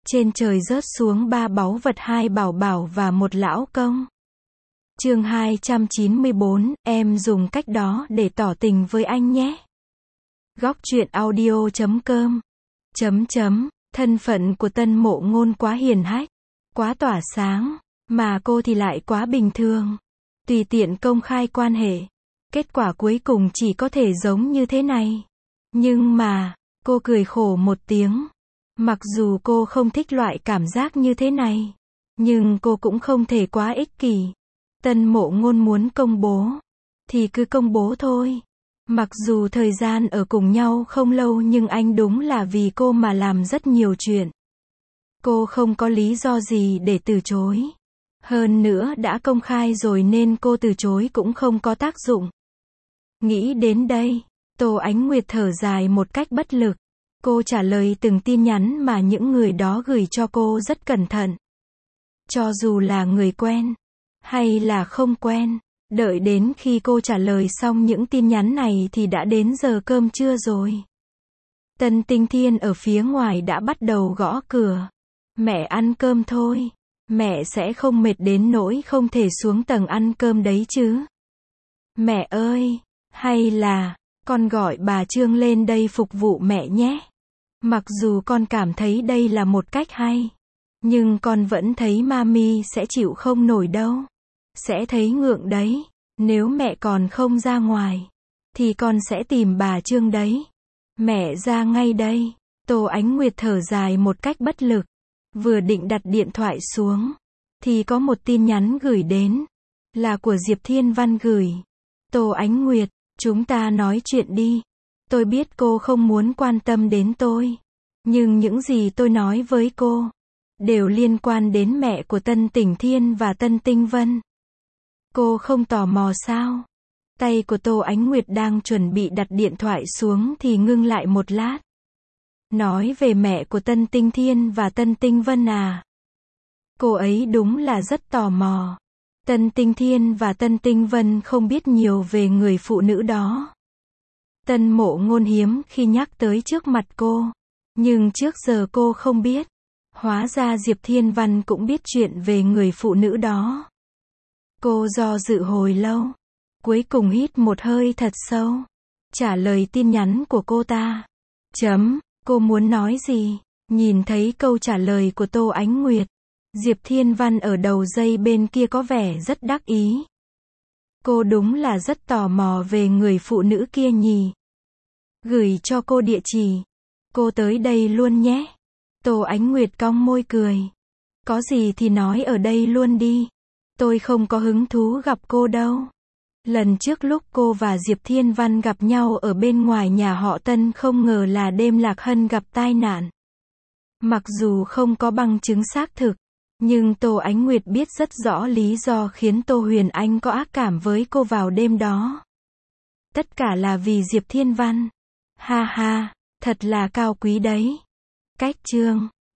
Trên trời rớt xuống 3 báu vật, 2 bảo bảo và 1 lão công. Chương 294, em dùng cách đó để tỏ tình với anh nhé. Góc truyện audio.com. Thân phận của Tân Mộ Ngôn quá hiền hách, quá tỏa sáng, mà cô thì lại quá bình thường. Tùy tiện công khai quan hệ. Kết quả cuối cùng chỉ có thể giống như thế này. Nhưng mà, cô cười khổ một tiếng. Mặc dù cô không thích loại cảm giác như thế này, nhưng cô cũng không thể quá ích kỷ. Tân Mộ Ngôn muốn công bố, thì cứ công bố thôi. Mặc dù thời gian ở cùng nhau không lâu nhưng anh đúng là vì cô mà làm rất nhiều chuyện. Cô không có lý do gì để từ chối. Hơn nữa đã công khai rồi nên cô từ chối cũng không có tác dụng. Nghĩ đến đây, Tô Ánh Nguyệt thở dài một cách bất lực. Cô trả lời từng tin nhắn mà những người đó gửi cho cô rất cẩn thận. Cho dù là người quen, hay là không quen, đợi đến khi cô trả lời xong những tin nhắn này thì đã đến giờ cơm trưa rồi. Tân Tinh Thiên ở phía ngoài đã bắt đầu gõ cửa. Mẹ ăn cơm thôi. Mẹ sẽ không mệt đến nỗi không thể xuống tầng ăn cơm đấy chứ. Mẹ ơi, hay là, con gọi bà Trương lên đây phục vụ mẹ nhé. Mặc dù con cảm thấy đây là một cách hay, nhưng con vẫn thấy mami sẽ chịu không nổi đâu. Sẽ thấy ngượng đấy. Nếu mẹ còn không ra ngoài, thì con sẽ tìm bà Trương đấy. Mẹ ra ngay đây. Tô Ánh Nguyệt thở dài một cách bất lực. Vừa định đặt điện thoại xuống, thì có một tin nhắn gửi đến. Là của Diệp Thiên Văn gửi. Tô Ánh Nguyệt, chúng ta nói chuyện đi. Tôi biết cô không muốn quan tâm đến tôi. Nhưng những gì tôi nói với cô, đều liên quan đến mẹ của Tân Tỉnh Thiên và Tân Tinh Vân. Cô không tò mò sao? Tay của Tô Ánh Nguyệt đang chuẩn bị đặt điện thoại xuống thì ngưng lại một lát. Nói về mẹ của Tân Tinh Thiên và Tân Tinh Vân à? Cô ấy đúng là rất tò mò. Tân Tinh Thiên và Tân Tinh Vân không biết nhiều về người phụ nữ đó. Tân Mộ Ngôn hiếm khi nhắc tới trước mặt cô. Nhưng trước giờ cô không biết. Hóa ra Diệp Thiên Văn cũng biết chuyện về người phụ nữ đó. Cô do dự hồi lâu. Cuối cùng hít một hơi thật sâu. Trả lời tin nhắn của cô ta. Cô muốn nói gì? Nhìn thấy câu trả lời của Tô Ánh Nguyệt, Diệp Thiên Văn ở đầu dây bên kia có vẻ rất đắc ý. Cô đúng là rất tò mò về người phụ nữ kia nhỉ. Gửi cho cô địa chỉ. Cô tới đây luôn nhé. Tô Ánh Nguyệt cong môi cười. Có gì thì nói ở đây luôn đi. Tôi không có hứng thú gặp cô đâu. Lần trước lúc cô và Diệp Thiên Văn gặp nhau ở bên ngoài nhà họ Tân không ngờ là đêm Lạc Hân gặp tai nạn. Mặc dù không có bằng chứng xác thực, nhưng Tô Ánh Nguyệt biết rất rõ lý do khiến Tô Huyền Anh có ác cảm với cô vào đêm đó. Tất cả là vì Diệp Thiên Văn. Ha ha, thật là cao quý đấy. Cách chương